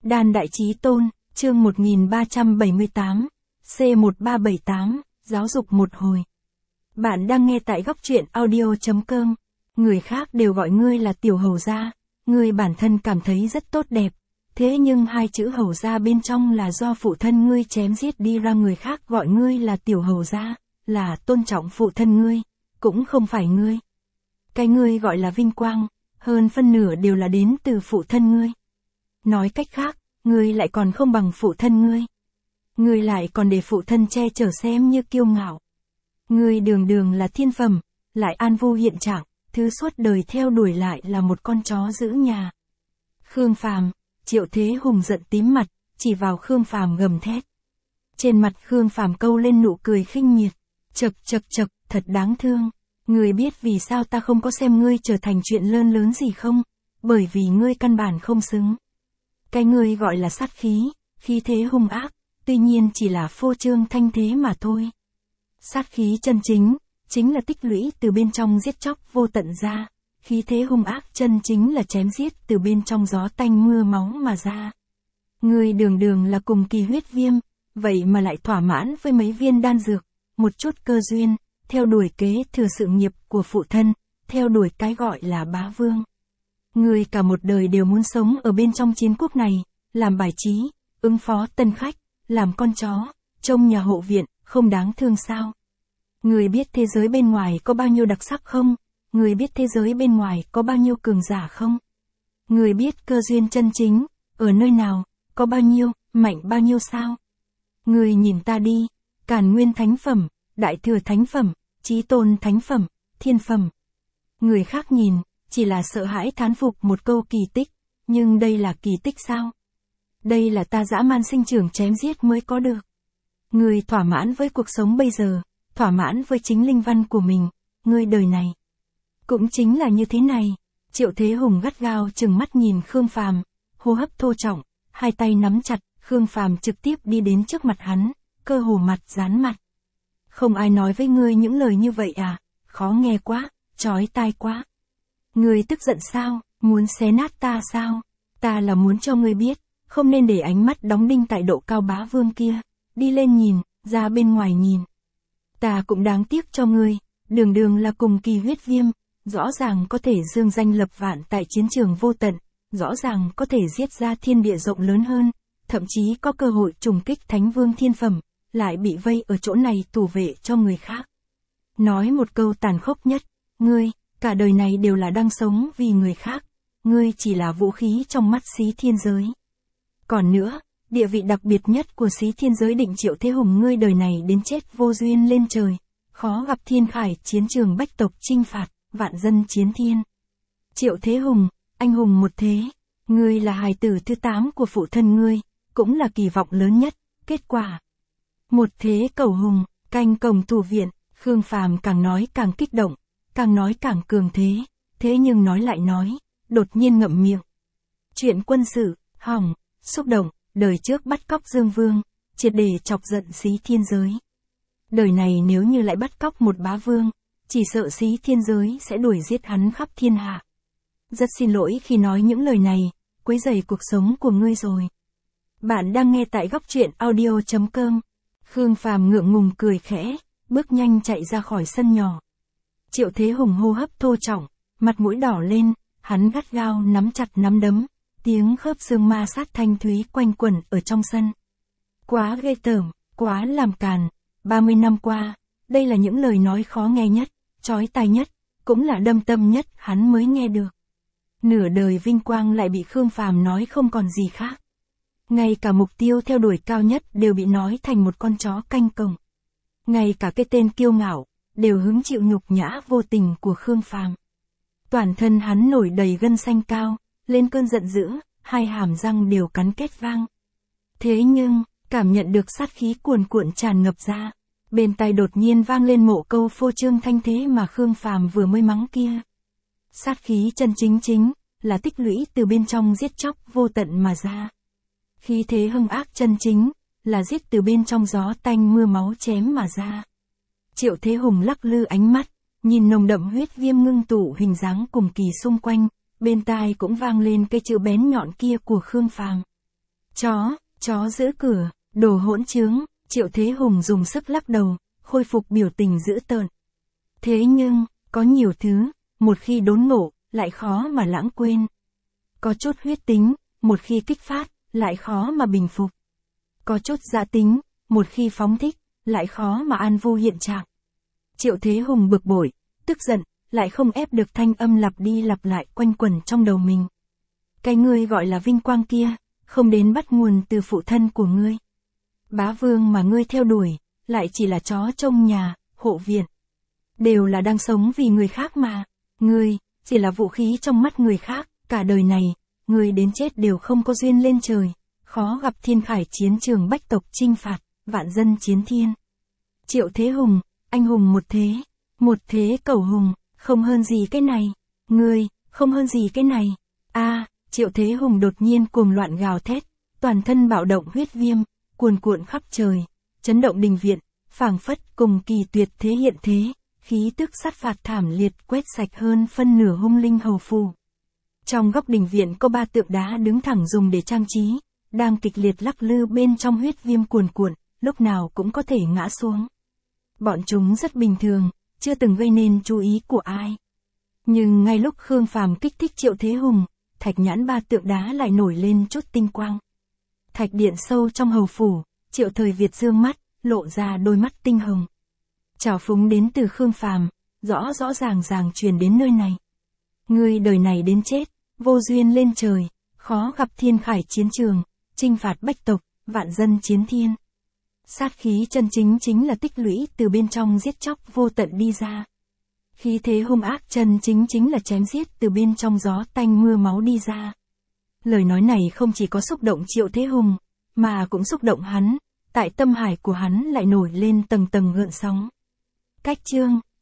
Đan Đại Chí Tôn, chương 1378, C1378, giáo dục một hồi. Bạn đang nghe tại góc truyện audio.com. Người khác đều gọi ngươi là tiểu hầu gia, ngươi bản thân cảm thấy rất tốt đẹp. Thế nhưng hai chữ hầu gia bên trong là do phụ thân ngươi chém giết đi ra, người khác gọi ngươi là tiểu hầu gia, là tôn trọng phụ thân ngươi, cũng không phải ngươi. Cái ngươi gọi là vinh quang, hơn phân nửa đều là đến từ phụ thân ngươi. Nói cách khác, ngươi lại còn không bằng phụ thân ngươi. Ngươi lại còn để phụ thân che chở xem như kiêu ngạo. Ngươi đường đường là thiên phẩm, lại an vô hiện trạng, thứ suốt đời theo đuổi lại là một con chó giữ nhà. Khương Phàm, Triệu Thế Hùng giận tím mặt, chỉ vào Khương Phàm gầm thét. Trên mặt Khương Phàm câu lên nụ cười khinh miệt, chậc, thật đáng thương. Ngươi biết vì sao ta không có xem ngươi trở thành chuyện lớn gì không? Bởi vì ngươi căn bản không xứng. Cái ngươi gọi là sát khí, khí thế hung ác, tuy nhiên chỉ là phô trương thanh thế mà thôi. Sát khí chân chính là tích lũy từ bên trong giết chóc vô tận ra, khí thế hung ác chân chính là chém giết từ bên trong gió tanh mưa máu mà ra. Ngươi đường đường là cùng kỳ huyết viêm, vậy mà lại thỏa mãn với mấy viên đan dược, một chút cơ duyên, theo đuổi kế thừa sự nghiệp của phụ thân, theo đuổi cái gọi là bá vương. Ngươi cả một đời đều muốn sống ở bên trong chiến quốc này, làm bài trí, ứng phó tân khách, làm con chó, trông nhà hộ viện, không đáng thương sao? Ngươi biết thế giới bên ngoài có bao nhiêu đặc sắc không? Ngươi biết thế giới bên ngoài có bao nhiêu cường giả không? Ngươi biết cơ duyên chân chính, ở nơi nào, có bao nhiêu, mạnh bao nhiêu sao? Ngươi nhìn ta đi, Càn Nguyên thánh phẩm, Đại Thừa thánh phẩm, Chí Tôn thánh phẩm, thiên phẩm. Người khác nhìn, chỉ là sợ hãi thán phục một câu kỳ tích, nhưng đây là kỳ tích sao? Đây là ta dã man sinh trưởng chém giết mới có được. Ngươi thỏa mãn với cuộc sống bây giờ, thỏa mãn với chính linh văn của mình, ngươi đời này. Cũng chính là như thế này. Triệu Thế Hùng gắt gao chừng mắt nhìn Khương Phàm, hô hấp thô trọng, hai tay nắm chặt, Khương Phàm trực tiếp đi đến trước mặt hắn, cơ hồ mặt dán mặt. Không ai nói với ngươi những lời như vậy à, khó nghe quá, chói tai quá. Ngươi tức giận sao, muốn xé nát ta sao? Ta là muốn cho ngươi biết, không nên để ánh mắt đóng đinh tại độ cao bá vương kia, đi lên nhìn, ra bên ngoài nhìn. Ta cũng đáng tiếc cho ngươi, đường đường là cùng kỳ huyết viêm, rõ ràng có thể dương danh lập vạn tại chiến trường vô tận, rõ ràng có thể giết ra thiên địa rộng lớn hơn, thậm chí có cơ hội trùng kích thánh vương thiên phẩm, lại bị vây ở chỗ này tù vệ cho người khác. Nói một câu tàn khốc nhất, ngươi, cả đời này đều là đang sống vì người khác, ngươi chỉ là vũ khí trong mắt Xí Thiên Giới. Còn nữa, địa vị đặc biệt nhất của Xí Thiên Giới định Triệu Thế Hùng ngươi đời này đến chết vô duyên lên trời, khó gặp thiên khải chiến trường bách tộc chinh phạt, vạn dân chiến thiên. Triệu Thế Hùng, anh hùng một thế, ngươi là hài tử thứ 8 của phụ thân ngươi, cũng là kỳ vọng lớn nhất, kết quả. Một thế cầu hùng, canh cổng thủ viện, Khương Phàm càng nói càng kích động, càng nói càng cường thế nhưng nói lại nói, đột nhiên ngậm miệng. Chuyện quân sự, hỏng, xúc động, đời trước bắt cóc Dương Vương, triệt để chọc giận Xí Thiên Giới. Đời này nếu như lại bắt cóc một bá vương, chỉ sợ Xí Thiên Giới sẽ đuổi giết hắn khắp thiên hạ. Rất xin lỗi khi nói những lời này, quấy rầy cuộc sống của ngươi rồi. Bạn đang nghe tại góc truyện audio.com. Khương Phàm ngượng ngùng cười khẽ, bước nhanh chạy ra khỏi sân nhỏ. Triệu Thế Hùng hô hấp thô trọng, mặt mũi đỏ lên, hắn gắt gao nắm chặt nắm đấm, tiếng khớp xương ma sát thanh thúy quanh quẩn ở trong sân. Quá ghê tởm, quá làm càn, 30 năm qua, đây là những lời nói khó nghe nhất, chói tai nhất, cũng là đâm tâm nhất hắn mới nghe được. Nửa đời vinh quang lại bị Khương Phàm nói không còn gì khác. Ngay cả mục tiêu theo đuổi cao nhất đều bị nói thành một con chó canh cổng. Ngay cả cái tên kiêu ngạo, đều hứng chịu nhục nhã vô tình của Khương Phàm. Toàn thân hắn nổi đầy gân xanh cao, lên cơn giận dữ, hai hàm răng đều cắn kết vang. Thế nhưng, cảm nhận được sát khí cuồn cuộn tràn ngập ra, bên tai đột nhiên vang lên mộ câu phô trương thanh thế mà Khương Phàm vừa mới mắng kia. Sát khí chân chính là tích lũy từ bên trong giết chóc vô tận mà ra. Khí thế hung ác chân chính, là giết từ bên trong gió tanh mưa máu chém mà ra. Triệu Thế Hùng lắc lư ánh mắt, nhìn nồng đậm huyết viêm ngưng tụ hình dáng cùng kỳ xung quanh, bên tai cũng vang lên cái chữ bén nhọn kia của Khương Phàm. Chó giữ cửa, đồ hỗn trướng, Triệu Thế Hùng dùng sức lắc đầu, khôi phục biểu tình dữ tợn. Thế nhưng, có nhiều thứ, một khi đốn ngộ, lại khó mà lãng quên. Có chút huyết tính, một khi kích phát, lại khó mà bình phục. Có chút dã tính, một khi phóng thích, lại khó mà an vô hiện trạng. Triệu Thế Hùng bực bội, tức giận, lại không ép được thanh âm lặp đi lặp lại quanh quẩn trong đầu mình. Cái ngươi gọi là vinh quang kia, không đến bắt nguồn từ phụ thân của ngươi. Bá vương mà ngươi theo đuổi, lại chỉ là chó trông nhà, hộ viện. Đều là đang sống vì người khác mà. Ngươi, chỉ là vũ khí trong mắt người khác, cả đời này, ngươi đến chết đều không có duyên lên trời. Khó gặp thiên khải chiến trường bách tộc chinh phạt, vạn dân chiến thiên. Triệu Thế Hùng, anh hùng một thế cẩu hùng, không hơn gì cái này. Ngươi, không hơn gì cái này. Triệu Thế Hùng đột nhiên cuồng loạn gào thét, toàn thân bạo động huyết viêm, cuồn cuộn khắp trời, chấn động đình viện, phảng phất cùng kỳ tuyệt thế hiện thế, khí tức sát phạt thảm liệt quét sạch hơn phân nửa hung linh hầu phù. Trong góc đình viện có 3 tượng đá đứng thẳng dùng để trang trí, đang kịch liệt lắc lư bên trong huyết viêm cuồn cuộn, lúc nào cũng có thể ngã xuống. Bọn chúng rất bình thường, chưa từng gây nên chú ý của ai. Nhưng ngay lúc Khương Phàm kích thích Triệu Thế Hùng, thạch nhãn 3 tượng đá lại nổi lên chút tinh quang. Thạch điện sâu trong hầu phủ, Triệu Thời Việt dương mắt, lộ ra đôi mắt tinh hồng. Trào phúng đến từ Khương Phàm, rõ ràng truyền đến nơi này. Ngươi đời này đến chết, vô duyên lên trời, khó gặp thiên khải chiến trường, chinh phạt bách tộc, vạn dân chiến thiên. Sát khí chân chính là tích lũy từ bên trong giết chóc vô tận đi ra. Khí thế hung ác chân chính là chém giết từ bên trong gió tanh mưa máu đi ra. Lời nói này không chỉ có xúc động Triệu Thế Hùng, mà cũng xúc động hắn, tại tâm hải của hắn lại nổi lên tầng tầng gợn sóng. Cách chương